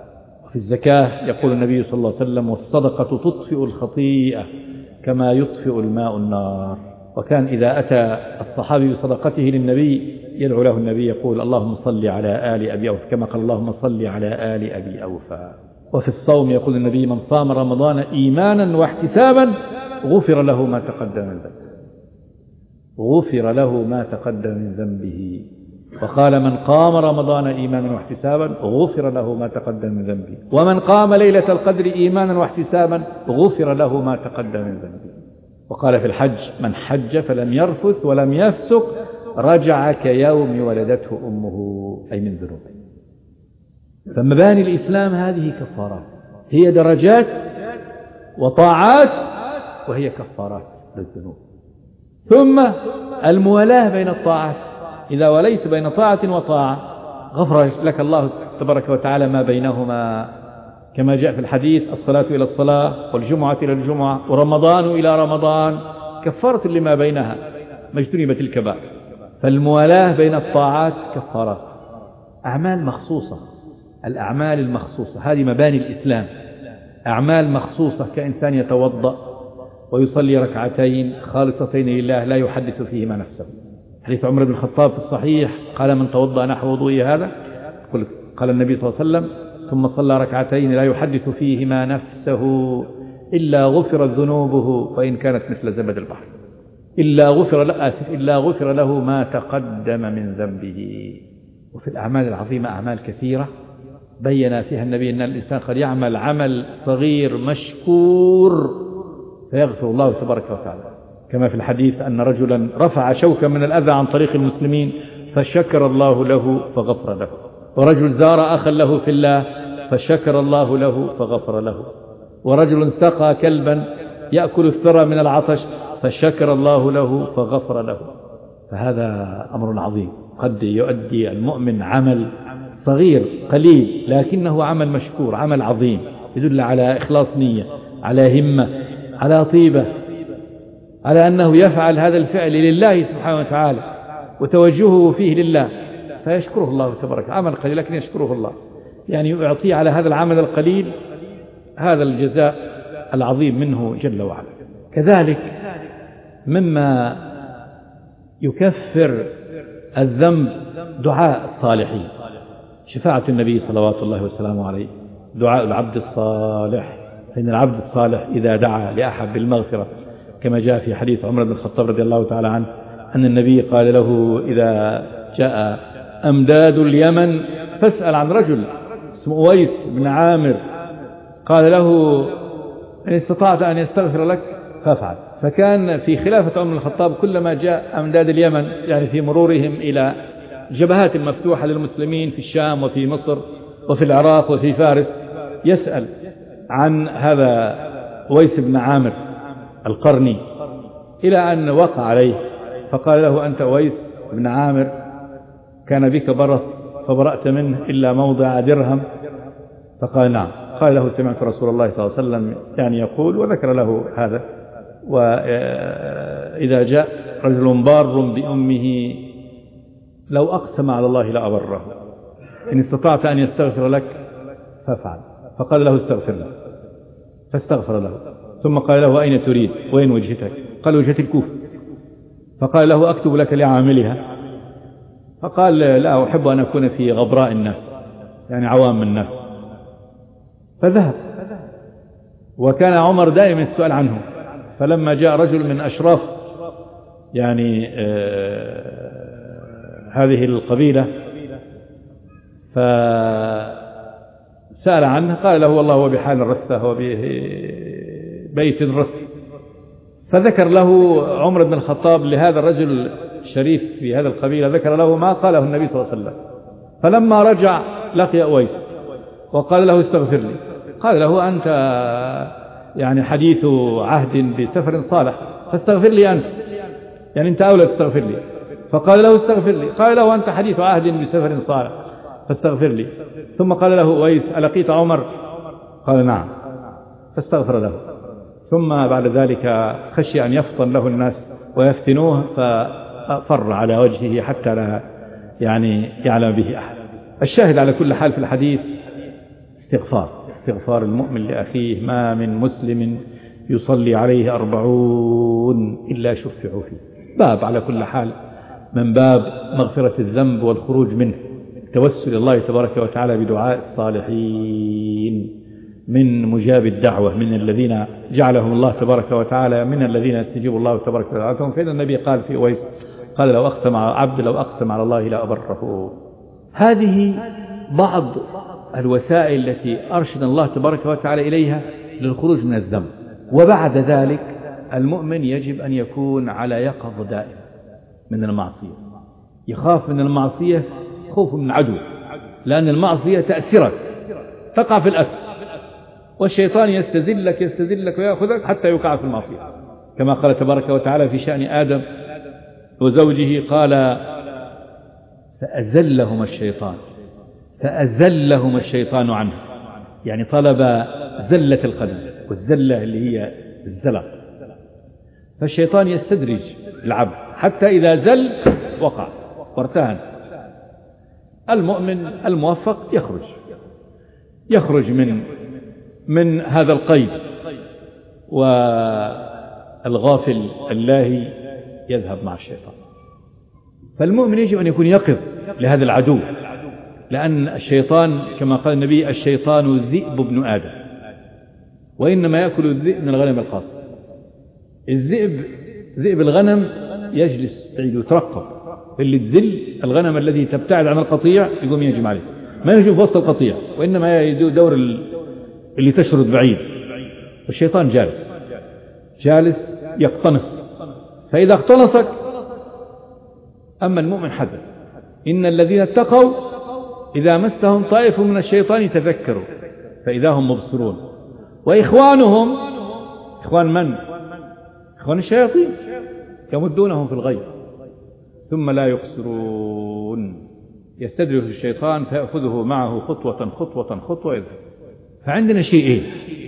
وفي الزكاة يقول النبي صلى الله عليه وسلم: والصدقة تطفئ الخطيئة كما يطفئ الماء النار. وكان إذا أتى الصحابي بصدقته للنبي يدعو له النبي يقول: اللهم صل على آل أبي أوفى، كما قال: اللهم صل على آل أبي أوفى. وفي الصوم يقول النبي: من صام رمضان إيمانا واحتسابا غفر له ما تقدم من ذنبه، غفر له ما تقدم من ذنبه. وقال: من قام رمضان إيمانا واحتسابا غفر له ما تقدم من ذنبه، ومن قام ليلة القدر إيمانا واحتسابا غفر له ما تقدم من ذنبه. وقال في الحج: من حج فلم يرفث ولم يفسق رجع كيوم ولدته أمه، أي من ذنوبه. فمباني الإسلام هذه كفارات، هي درجات وطاعات، وهي كفارات للذنوب. ثم الموالاة بين الطاعات، إذا وليت بين طاعة وطاعة غفر لك الله تبارك وتعالى ما بينهما، كما جاء في الحديث: الصلاة إلى الصلاة والجمعة إلى الجمعة ورمضان إلى رمضان كفارة لما بينها ما اجتنبت الكبائر. فالموالاة بين الطاعات كفارات، أعمال مخصوصة، الأعمال المخصوصة هذه مباني الإسلام، أعمال مخصوصة، كإنسان يتوضأ ويصلي ركعتين خالصتين لله لا يحدث فيهما نفسه. حديث عمر بن الخطاب في الصحيح قال: من توضأ نحو وضوئي هذا، قال النبي صلى الله عليه وسلم: ثم صلى ركعتين لا يحدث فيهما نفسه إلا غفرت ذنوبه وإن كانت مثل زبد البحر، إلا غفر له ما تقدم من ذنبه. وفي الأعمال العظيمة أعمال كثيرة بين فيها النبي أن الإنسان قد يعمل عمل صغير مشكور فيغفر الله تبارك وتعالى، كما في الحديث أن رجلا رفع شوكا من الأذى عن طريق المسلمين فشكر الله له فغفر له، ورجل زار أخا له في الله فشكر الله له فغفر له، ورجل سقى كلبا يأكل الثرى من العطش فشكر الله له فغفر له. فهذا أمر عظيم، قد يؤدي المؤمن عمل صغير قليل لكنه عمل مشكور، عمل عظيم يدل على إخلاص نية، على همة، على طيبة، على أنه يفعل هذا الفعل لله سبحانه وتعالى وتوجهه فيه لله، فيشكره الله تبارك. عمل قليل لكن يشكره الله، يعني يعطيه على هذا العمل القليل هذا الجزاء العظيم منه جل وعلا. كذلك مما يكفر الذنب دعاء الصالحين، شفاعة النبي صلوات الله وسلامه عليه، دعاء العبد الصالح، فإن العبد الصالح إذا دعا لأحد بالمغفرة كما جاء في حديث عمر بن الخطاب رضي الله تعالى عنه أن النبي قال له: إذا جاء أمداد اليمن فاسأل عن رجل اسمه أويس بن عامر، قال له: إن استطعت أن يستغفر لك فافعل. فكان في خلافة عمر بن الخطاب كلما جاء أمداد اليمن، يعني في مرورهم إلى جبهات مفتوحة للمسلمين في الشام وفي مصر وفي العراق وفي فارس، يسأل عن هذا أويس بن عامر القرني، إلى أن وقع عليه فقال له: أنت أويس بن عامر كان بك برص فبرأت منه إلا موضع درهم؟ فقال: نعم. قال له: سمعت رسول الله صلى الله عليه وسلم يعني يقول، وذكر له هذا. وإذا جاء رجل بار بأمه لو أقسم على الله لأبره، إن استطعت أن يستغفر لك فافعل. فقال له: استغفر له، فاستغفر له، ثم قال له: أين تريد؟ وين وجهتك؟ قال: وجهة الكوفة. فقال له: أكتب لك لعاملها؟ فقال: لا أحب أن أكون في غبراء الناس، يعني عوام الناس. فذهب، وكان عمر دائما السؤال عنه. فلما جاء رجل من أشراف يعني هذه القبيلة فسأل عنه، قال له: والله هو بحال رثة وببيت رث. فذكر له عمر بن الخطاب لهذا الرجل الشريف في هذا القبيلة، ذكر له ما قاله النبي صلى الله عليه وسلم. فلما رجع لقي أويس وقال له: استغفر لي. قال له: أنت يعني حديث عهد بسفر صالح، فاستغفر لي أنت، يعني أنت أولى تستغفر لي. فقال له: استغفر لي. قال له: أنت حديث عهد بسفر صالح، فاستغفر لي. ثم قال له أويس: ألقيت عمر؟ قال: نعم. فاستغفر له. ثم بعد ذلك خشي أن يفطن له الناس ويفتنوه، ففر على وجهه حتى لا يعني يعلم به أحد. الشاهد على كل حال في الحديث استغفار المؤمن لأخيه. ما من مسلم يصلي عليه 40 إلا شفعوا فيه. باب على كل حال من باب مغفرة الذنب والخروج منه، توسل الله تبارك وتعالى بدعاء الصالحين من مجاب الدعوة، من الذين جعلهم الله تبارك وتعالى من الذين يستجيب الله تبارك وتعالى. فإن النبي قال في أويس قال لو أقسم على الله لا أبره. هذه بعض الوسائل التي أرشد الله تبارك وتعالى إليها للخروج من الذنب. وبعد ذلك المؤمن يجب أن يكون على يقظة دائما من المعصية، يخاف من المعصية خوف من العدو، لأن المعصية تأثرك، تقع في الأثر، والشيطان يستزلك ويأخذك حتى يقع في المعصية، كما قال تبارك وتعالى في شأن آدم وزوجه قال فأزلهما الشيطان عنه، يعني طلب زلة القدم، والزلة اللي هي الزلق. فالشيطان يستدرج العبد حتى إذا زل وقع وارتهن. المؤمن الموفق يخرج من هذا القيد، والغافل اللاهي يذهب مع الشيطان. فالمؤمن يجب أن يكون يقظ لهذا العدو، لأن الشيطان كما قال النبي الشيطان ذئب ابن آدم، وإنما يأكل الذئب من الغنم القاص. ذئب الغنم يجلس بعيد ويترقب، اللي تزل الغنم الذي تبتعد عن القطيع يقوم يهجم عليه، ما يهجم في وسط القطيع، وإنما يدور اللي تشرد بعيد. والشيطان جالس يقتنص، فإذا اقتنصك أما المؤمن حذر. إن الذين اتقوا إذا مسهم طائف من الشيطان تذكروا فإذا هم مبصرون، وإخوانهم إخوان من؟ إخوان الشياطين يمدونهم في الغي ثم لا يقصرون، يستدرج الشيطان فيأخذه معه خطوة يذهب. فعندنا شيئين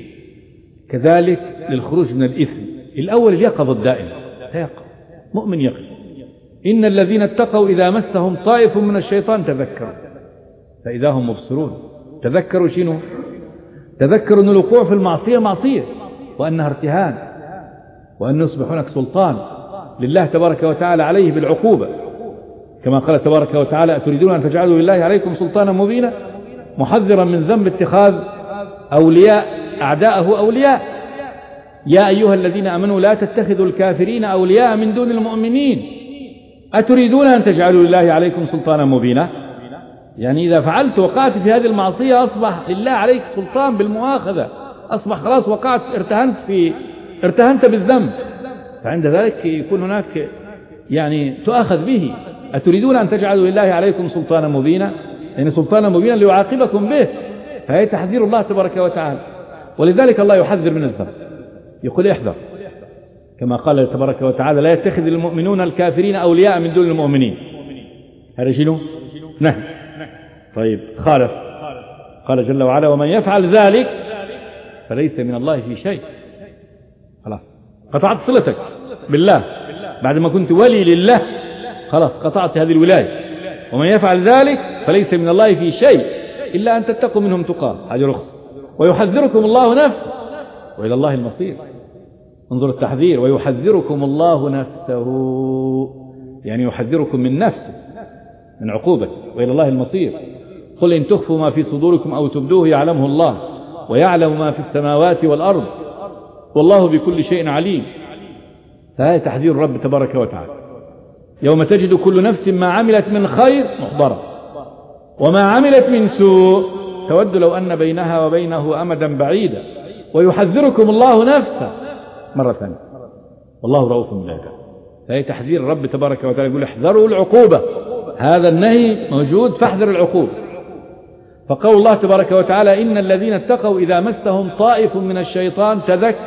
كذلك للخروج من الإثم. الأول اليقظة الدائمة، تيقظ مؤمن يقظ. إن الذين اتقوا إذا مسهم طائف من الشيطان تذكروا فإذا هم مبصرون. تذكروا شنو؟ تذكروا أن الوقوع في المعصية معصية، وأنها ارتهان، وأن يصبح هناك سلطان لله تبارك وتعالى عليه بالعقوبة، كما قال تبارك وتعالى أتريدون أن تجعلوا لله عليكم سلطانا مبينا، محذرا من ذنب اتخاذ أعداءه أولياء. يا أيها الذين آمنوا لا تتخذوا الكافرين أولياء من دون المؤمنين أتريدون أن تجعلوا لله عليكم سلطانا مبينا، يعني إذا فعلت وقعت في هذه المعصية أصبح لله عليك سلطان بالمؤاخذة، أصبح خلاص وقعت ارتهنت بالذنب، فعند ذلك يكون هناك يعني تؤاخذ به. أتريدون أن تجعلوا لله عليكم سلطانا مبينا، يعني سلطانا مبينا ليعاقبكم به، فهي تحذير الله تبارك وتعالى. ولذلك الله يحذر من الذنب، يقول احذر، كما قال تبارك وتعالى لا يتخذ المؤمنون الكافرين أولياء من دون المؤمنين. هذا شنو؟ نهي. طيب خالف، قال جل وعلا ومن يفعل ذلك فليس من الله في شيء. خلاص قطعت صلتك بالله بعد ما كنت ولي لله، خلاص قطعت هذه الولاية. ومن يفعل ذلك فليس من الله في شيء إلا أن تتقوا منهم تقاه، هذه رخص. ويحذركم الله نفسه وإلى الله المصير. انظر التحذير، ويحذركم الله نفسه، يعني يحذركم من نفسه من عقوبته، وإلى الله المصير. قل إن تخفوا ما في صدوركم أو تبدوه يعلمه الله ويعلم ما في السماوات والأرض والله بكل شيء عليم. فهذا تحذير الرب تبارك وتعالى. يوم تجد كل نفس ما عملت من خير محضرة وما عملت من سوء تود لو أن بينها وبينه أمدا بعيدا ويحذركم الله نفسه مرة ثانية والله رؤوف بالعباد. فهي تحذير الرب تبارك وتعالى، يقول احذروا العقوبة، هذا النهي موجود فاحذر العقوبة. فقول الله تبارك وتعالى إن الذين اتقوا إذا مسهم طائف من الشيطان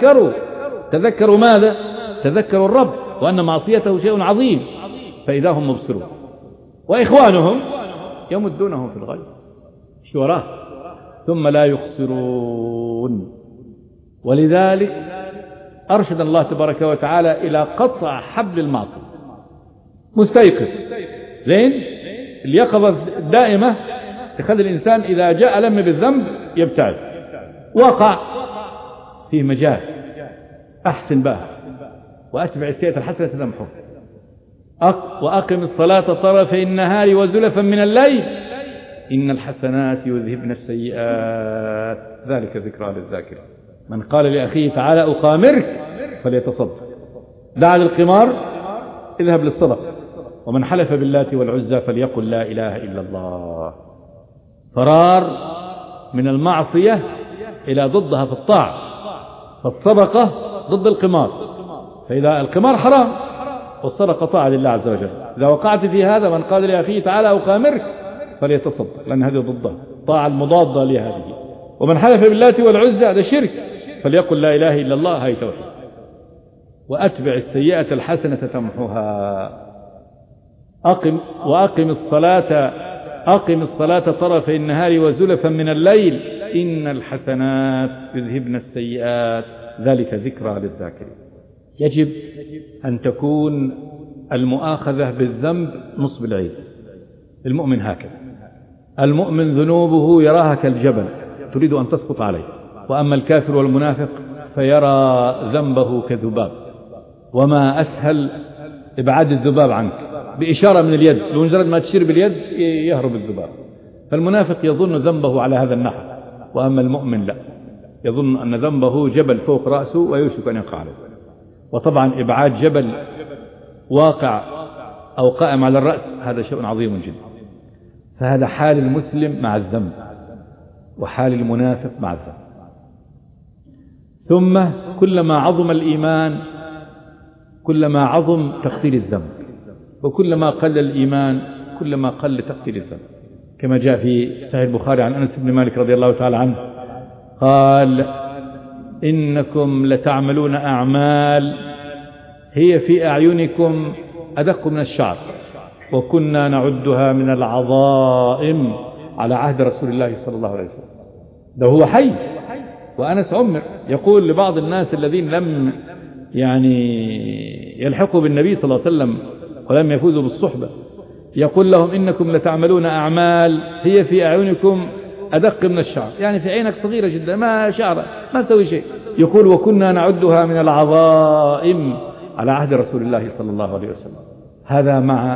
تذكروا ماذا؟ تذكروا الرب وأن معصيته شيء عظيم فإذا هم مبصرون. وإخوانهم يمدونهم في الغي شوراه ثم لا يقصرون. ولذلك أرشد الله تبارك وتعالى إلى قطع حبل المعصية. مستيقظ زين اليقظة الدائمة تخلي الإنسان إذا جاء لم بالذنب يبتعد. وقع في مجال أحسن بها وأتبع السيئة الحسنة تمحوها. وأقم الصلاة طرفي النهار وزلفا من الليل إن الحسنات يذهبن السيئات ذلك ذكرى للذاكرين. من قال لأخيه تعالى أقامرك فليتصدق، دع للقمار اذهب للصدقة، ومن حلف باللات والعزى فليقل لا إله إلا الله. فرار من المعصية إلى ضدها في الطاعة، فالصدقة ضد القمار، فإذا القمار حرام والصدقة طاعة لله عز وجل. إذا وقعت في هذا من قال لأخيه تعالى أقامرك فليتصدق، لأن هذه ضدها الطاعة المضادة لهذه. ومن حلف باللات والعزى هذا شرك فليقل لا إله إلا الله، هي توحيد. وأتبع السيئة الحسنة تمحوها. أقم الصلاة طرفي النهار وزلفا من الليل إن الحسنات يذهبن السيئات ذلك ذكرى للذاكرين. يجب أن تكون المؤاخذة بالذنب نصب العين. المؤمن هكذا، المؤمن ذنوبه يراها كالجبل تريد أن تسقط عليه، وأما الكافر والمنافق فيرى ذنبه كذباب، وما أسهل إبعاد الذباب عنك بإشارة من اليد، بمجرد ما تشير باليد يهرب الذباب. فالمنافق يظن ذنبه على هذا النحو، وأما المؤمن لا، يظن أن ذنبه جبل فوق رأسه ويوشك أن يقع عليه. وطبعا إبعاد جبل واقع أو قائم على الرأس هذا شيء عظيم جدا. فهذا حال المسلم مع الذنب، وحال المنافق مع الذنب. ثم كلما عظم الإيمان كلما عظم تقتيل الذنب، وكلما قل الإيمان كلما قل تقتيل الذنب، كما جاء في صحيح البخاري عن أنس بن مالك رضي الله تعالى عنه قال إنكم لتعملون أعمال هي في أعينكم أدق من الشعر وكنا نعدها من العظائم على عهد رسول الله صلى الله عليه وسلم. ده هو حي وأنس عمر. يقول لبعض الناس الذين لم يلحقوا بالنبي صلى الله عليه وسلم ولم يفوزوا بالصحبة، يقول لهم إنكم لتعملون أعمال هي في أعينكم أدق من الشعر، يعني في عينك صغيرة جدا ما شعر ما تسوي شيء. يقول وكنا نعدها من العظائم على عهد رسول الله صلى الله عليه وسلم. هذا مع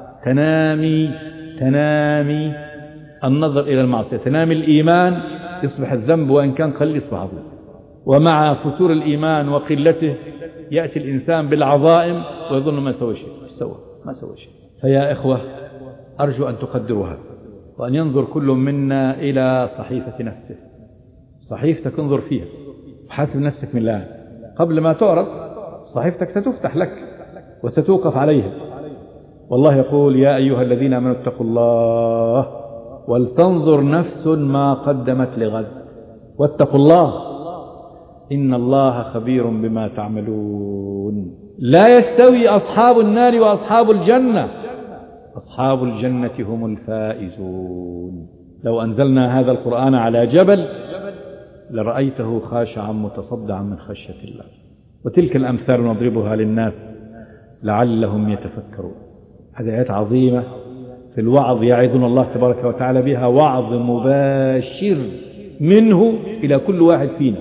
تنامي النظر إلى المعصية، تنامي الإيمان يصبح الذنب وإن كان قليل يصبح عظيم. ومع فتور الإيمان وقلته يأتي الإنسان بالعظائم ويظن ما سوى شيء، ما سوى شيء. فيا إخوة أرجو أن تقدروا هذا، وأن ينظر كل منا إلى صحيفة نفسه. صحيفتك انظر فيها وحاسب نفسك من الآن قبل ما تعرض. صحيفتك ستفتح لك وستوقف عليها. والله يقول يا أيها الذين آمنوا اتقوا الله ولتنظر نفس ما قدمت لغد واتقوا الله إن الله خبير بما تعملون. لا يستوي أصحاب النار وأصحاب الجنة، أصحاب الجنة هم الفائزون. لو أنزلنا هذا القرآن على جبل لرأيته خاشعا متصدعا من خشية الله. وتلك الأمثال نضربها للناس لعلهم يتفكرون. هذه آيات عظيمة في الوعظ يعظنا الله تبارك وتعالى بها وعظ مباشر منه إلى كل واحد فينا،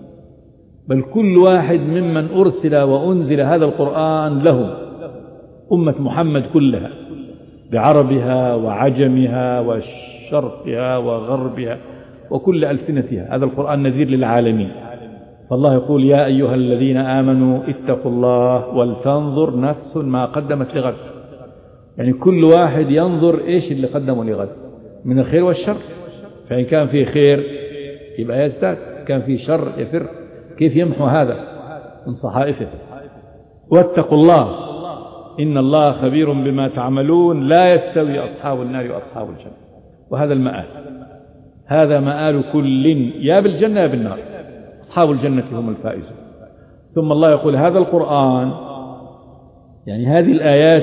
بل كل واحد ممن أرسل وأنزل هذا القرآن لهم، أمة محمد كلها بعربها وعجمها وشرقها وغربها وكل ألسنتها. هذا القرآن نذير للعالمين. فالله يقول يا أيها الذين آمنوا اتقوا الله ولتنظر نفس ما قدمت لغد. يعني كل واحد ينظر إيش اللي قدمه لغد من الخير والشر، فإن كان فيه خير يبقى يزداد، كان فيه شر يفر. كيف يمحو هذا من صحائفه؟ واتقوا الله إن الله خبير بما تعملون لا يستوي أصحاب النار وأصحاب الجنة. وهذا المآل، هذا مآل كل يا بالجنة يا بالنار. أصحاب الجنة هم الفائزون. ثم الله يقول هذا القرآن، يعني هذه الآيات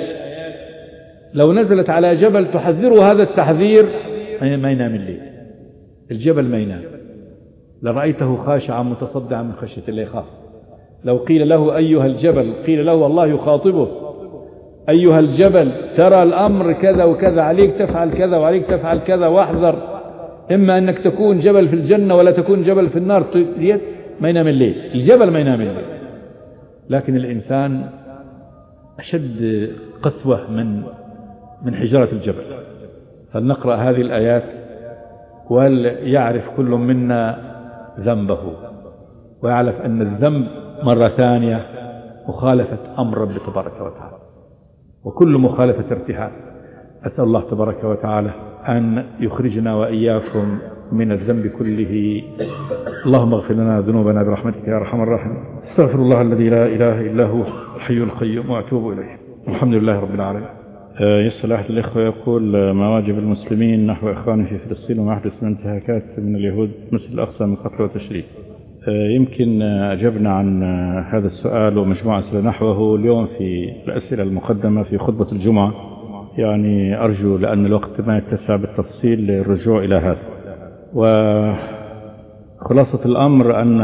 لو نزلت على جبل تحذره هذا التحذير ما ينام الليل. الجبل ما ينام، لرأيته خاشعا متصدعا من خشية الله، يخاف. لو قيل له أيها الجبل، قيل له والله يخاطبه أيها الجبل ترى الأمر كذا وكذا، عليك تفعل كذا وعليك تفعل كذا واحذر، إما أنك تكون جبل في الجنة ولا تكون جبل في النار. ما ينام الليل، الجبل ما ينام الليل. لكن الإنسان أشد قسوة من حجرة الجبل. فلنقرأ هذه الآيات وليعرف كل منا ذنبه، ويعرف أن الذنب مرة ثانية مخالفة أمر رب تبارك وتعالى، وكل مخالفة ارتحال. أسأل الله تبارك وتعالى أن يخرجنا وإياكم من الذنب كله. اللهم اغفر لنا ذنوبنا برحمتك يا أرحم الراحمين. استغفر الله الذي لا إله إلا هو الحي القيوم وأتوب إليه. الحمد لله رب العالمين. يسأل أحد الإخوة يقول: ما واجب المسلمين نحو إخوانهم في فلسطين وما حدث من انتهاكات من اليهود مثل الأقصى من قتل وتشريد؟ يمكن أجبنا عن هذا السؤال ومجموعة أسئلة نحوه اليوم في الأسئلة المقدمة في خطبة الجمعة. يعني أرجو لأن الوقت ما يتسع بالتفصيل للرجوع إلى هذا. وخلاصة الأمر أن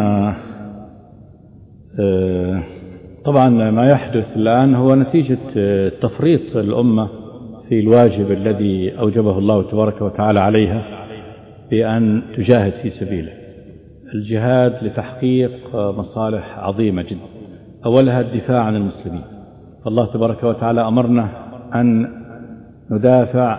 طبعا ما يحدث الآن هو نتيجة تفريط الأمة في الواجب الذي أوجبه الله تبارك وتعالى عليها بأن تجاهد في سبيله. الجهاد لتحقيق مصالح عظيمة جدا، أولها الدفاع عن المسلمين. فالله تبارك وتعالى أمرنا أن ندافع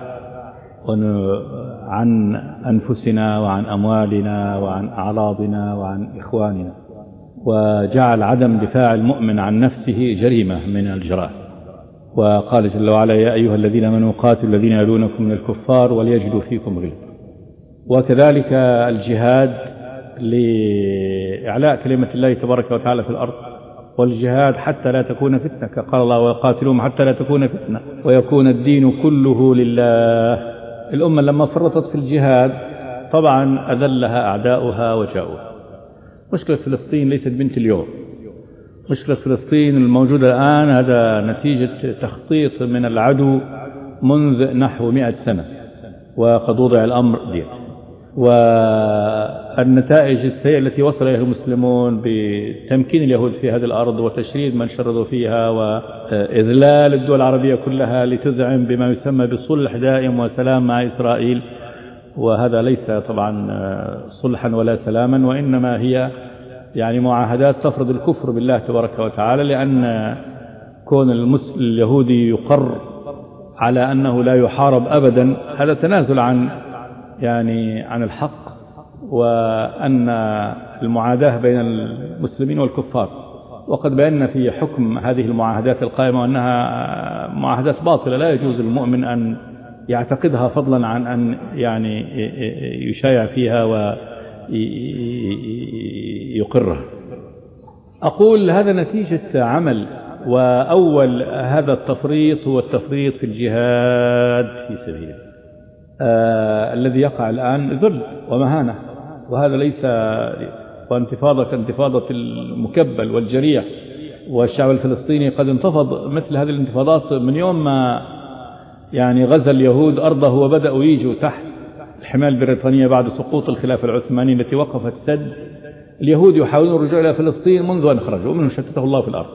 عن أنفسنا وعن أموالنا وعن أعراضنا وعن إخواننا، وجعل عدم دفاع المؤمن عن نفسه جريمة من الجرائم. وقال جل وعلا: يا أيها الذين آمنوا قاتلوا الذين يلونكم من الكفار وليجدوا فيكم غلظة. وكذلك الجهاد لإعلاء كلمة الله تبارك وتعالى في الأرض، والجهاد حتى لا تكون فتنة، قال الله: وقاتلهم حتى لا تكون فتنة ويكون الدين كله لله. الأمة لما فرطت في الجهاد طبعا أذلها أعداؤها وجاؤها. مشكلة فلسطين ليست بنت اليوم. مشكلة فلسطين الموجودة الآن هذا نتيجة تخطيط من العدو منذ نحو 100 سنة، وقد وضع الأمر ديت. والنتائج السيئة التي وصل إليها المسلمون بتمكين اليهود في هذه الأرض وتشريد من شردوا فيها وإذلال الدول العربية كلها لتذعن بما يسمى بصلح دائم وسلام مع إسرائيل. وهذا ليس طبعا صلحا ولا سلاما، وإنما هي يعني معاهدات تفرض الكفر بالله تبارك وتعالى، لأن كون اليهودي يقر على أنه لا يحارب أبدا هذا تنازل عن الحق، وأن المعاداة بين المسلمين والكفار. وقد بينا في حكم هذه المعاهدات القائمة أنها معاهدات باطلة لا يجوز للمؤمن أن يعتقدها، فضلا عن أن يشايع فيها ويقرها. أقول هذا نتيجة عمل، وأول هذا التفريط هو التفريط في الجهاد في سبيل الذي يقع الآن ذل ومهانة، وهذا ليس وانتفاضة كانتفاضة المكبل والجريح. والشعب الفلسطيني قد انتفض مثل هذه الانتفاضات من يوم ما غزا اليهود أرضه وبدأوا يجوا تحت الحماية البريطانية بعد سقوط الخلافة العثمانية التي وقفت سد. اليهود يحاولون الرجوع إلى فلسطين منذ أن خرجوا، ومنهم شتته الله في الأرض.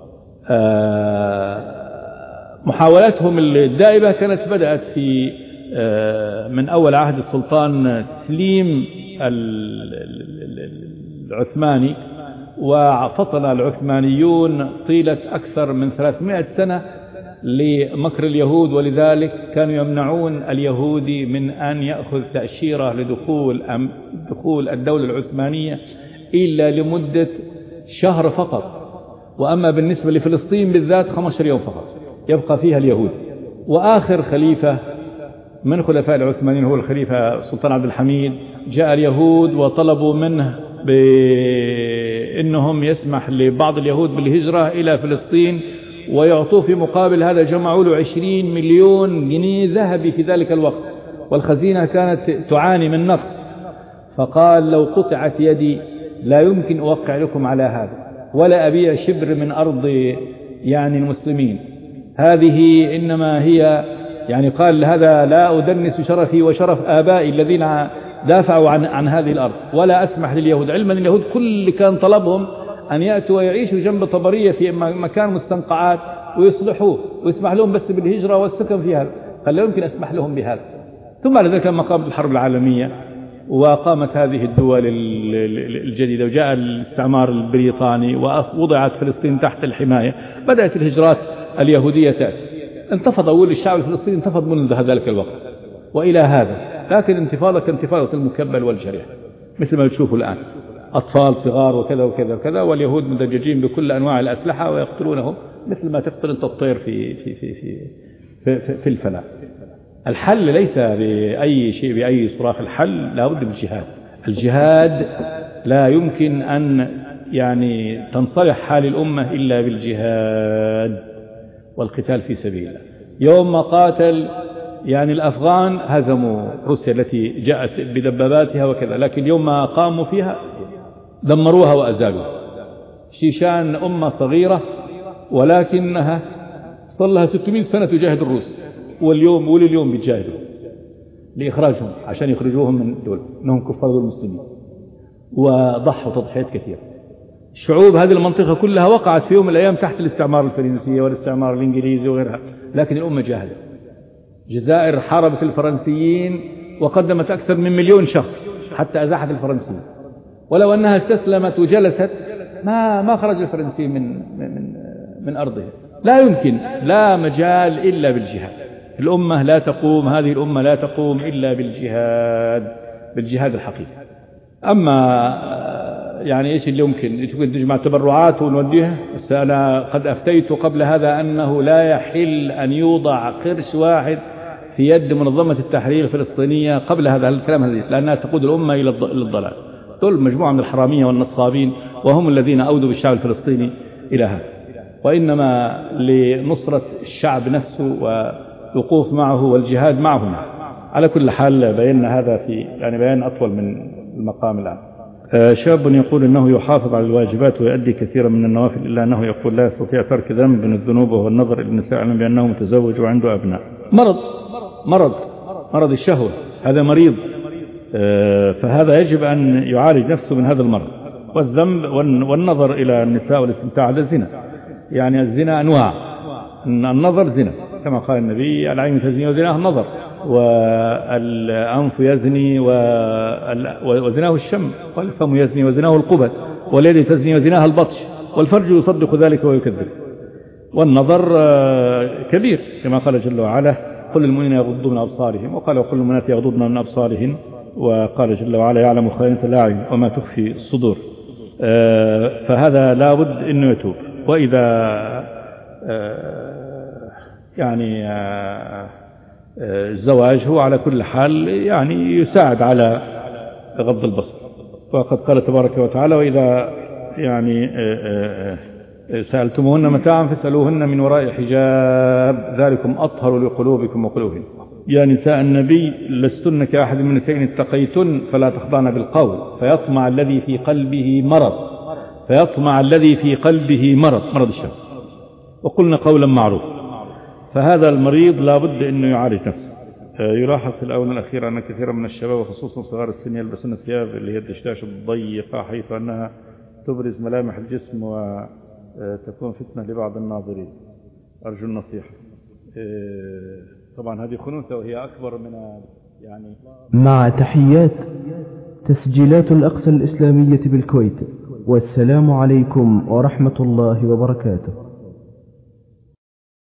محاولاتهم الدائبة كانت بدأت في من أول عهد السلطان تسليم العثماني، وفطن العثمانيون طيلة أكثر من 300 سنة لمكر اليهود، ولذلك كانوا يمنعون اليهودي من أن يأخذ تأشيرة لدخول الدولة العثمانية إلا لمدة شهر فقط. وأما بالنسبة لفلسطين بالذات 15 يوم فقط يبقى فيها اليهود. وآخر خليفة من خلفاء العثمانيين هو الخليفة السلطان عبد الحميد. جاء اليهود وطلبوا منه بأنهم يسمح لبعض اليهود بالهجرة إلى فلسطين، ويعطوه في مقابل هذا جمعوا له 20 مليون جنيه ذهبي في ذلك الوقت، والخزينة كانت تعاني من نقص. فقال: لو قطعت يدي لا يمكن أوقع لكم على هذا، ولا أبيع شبر من أرض المسلمين. هذه إنما هي قال: هذا لا أدنس شرفي وشرف آبائي الذين دافعوا عن هذه الأرض، ولا أسمح لليهود. علما اليهود كل كان طلبهم أن يأتوا ويعيشوا جنب طبرية في مكان مستنقعات ويصلحوه، ويسمح لهم بس بالهجرة والسكن فيها، قال لا يمكن أسمح لهم بهذا. ثم بعد ذلك لما قامت الحرب العالمية وقامت هذه الدول الجديدة وجاء الاستعمار البريطاني ووضعت فلسطين تحت الحماية، بدأت الهجرات اليهودية تأتي. انتفض أول الشعب الفلسطيني انتفض منذ ذلك الوقت وإلى هذا، لكن انتفاضة كانتفاضة المكبل والجريح مثل ما تشوفوا الآن، أطفال صغار وكذا وكذا وكذا، واليهود مدججين بكل أنواع الأسلحة ويقتلونهم مثل ما تقتل أنت الطير في الفلاة. الحل ليس بأي شيء بأي صراخ، الحل لا بد بالجهاد. الجهاد لا يمكن أن يعني تنصلح حال الأمة إلا بالجهاد والقتال في سبيل الله. يوم ما قاتل يعني الأفغان هزموا روسيا التي جاءت بدباباتها وكذا، لكن يوم ما قاموا فيها دمروها وأزالوها. شيشان أمة صغيرة ولكنها صار لها 600 سنة تجاهد الروس، واليوم بيجاهدوا لإخراجهم عشان يخرجوهم من دول إنهم كفار المسلمين، وضحوا تضحيات كثيرة. شعوب هذه المنطقة كلها وقعت في يوم من الأيام تحت الاستعمار الفرنسي والاستعمار الإنجليزي وغيرها، لكن الأمة جاهدت. الجزائر حاربت الفرنسيين وقدمت أكثر من 1,000,000 شخص حتى أزاحت الفرنسيين، ولو أنها استسلمت وجلست ما خرج الفرنسيين من أرضها. لا يمكن، لا مجال إلا بالجهاد. الأمة لا تقوم، هذه الأمة لا تقوم إلا بالجهاد الحقيقي. أما يعني إيش اللي يمكن تجمع تبرعات ونوديها؟ بس أنا قد أفتيت قبل هذا أنه لا يحل أن يوضع قرش واحد في يد منظمة التحرير الفلسطينية قبل هذا الكلام هذه، لأنها تقود الأمة إلى الضلال. دول مجموعة من الحرامية والنصابين، وهم الذين أودوا بالشعب الفلسطيني إلى هذا. وإنما لنصرة الشعب نفسه والوقوف معه والجهاد معه. على كل حال بينا هذا في يعني بيان أطول من المقام الآن. شاب يقول إنه يحافظ على الواجبات ويؤدي كثيرا من النوافل، إلا أنه يقول لا يستطيع ترك ذنب من الذنوب وهو النظر إلى النساء، علم بأنه متزوج وعنده أبناء. مرض الشهوة، هذا مريض، فهذا يجب أن يعالج نفسه من هذا المرض. والذنب والنظر إلى النساء والاستمتاع هذا زنا، يعني الزنا أنواع، النظر زنا كما قال النبي: العين تزني وزناه النظر، والأنف يزني وزناه الشم، والفم يزني وزناه القبل، واليد تزني وزناها البطش، والفرج يصدق ذلك ويكذب. والنظر كبير كما قال جل وعلا: قل للمؤمنين يغضوا من أبصارهم، وقال: وقل للمؤمنات يغضضن من أبصارهن، وقال جل وعلا: يعلم خائنة الأعين وما تخفي الصدور. فهذا لا بد أنه يتوب. وإذا يعني الزواج هو على كل حال يعني يساعد على غض البصر، وقد قال تبارك وتعالى: وإذا يعني سألتموهن متاعا فاسألوهن من وراء حجاب ذلكم أطهر لقلوبكم وقلوبهن. يا نساء النبي لستن كأحد من النساء اتقيتن فلا تخضعن بالقول فيطمع الذي في قلبه مرض الشهوة، وقلنا قولا معروفا. فهذا المريض لا بد أنه يعالج نفسه. يلاحظ في الآونة الأخيرة أن كثيرا من الشباب وخصوصا صغار السن يلبسون الثياب اللي هي الدشداش الضيقة، حيث أنها تبرز ملامح الجسم وتكون فتنة لبعض الناظرين. أرجو النصيحة. طبعا هذه خنوثة وهي أكبر من يعني. مع تحيات تسجيلات الأقصى الإسلامية بالكويت، والسلام عليكم ورحمة الله وبركاته.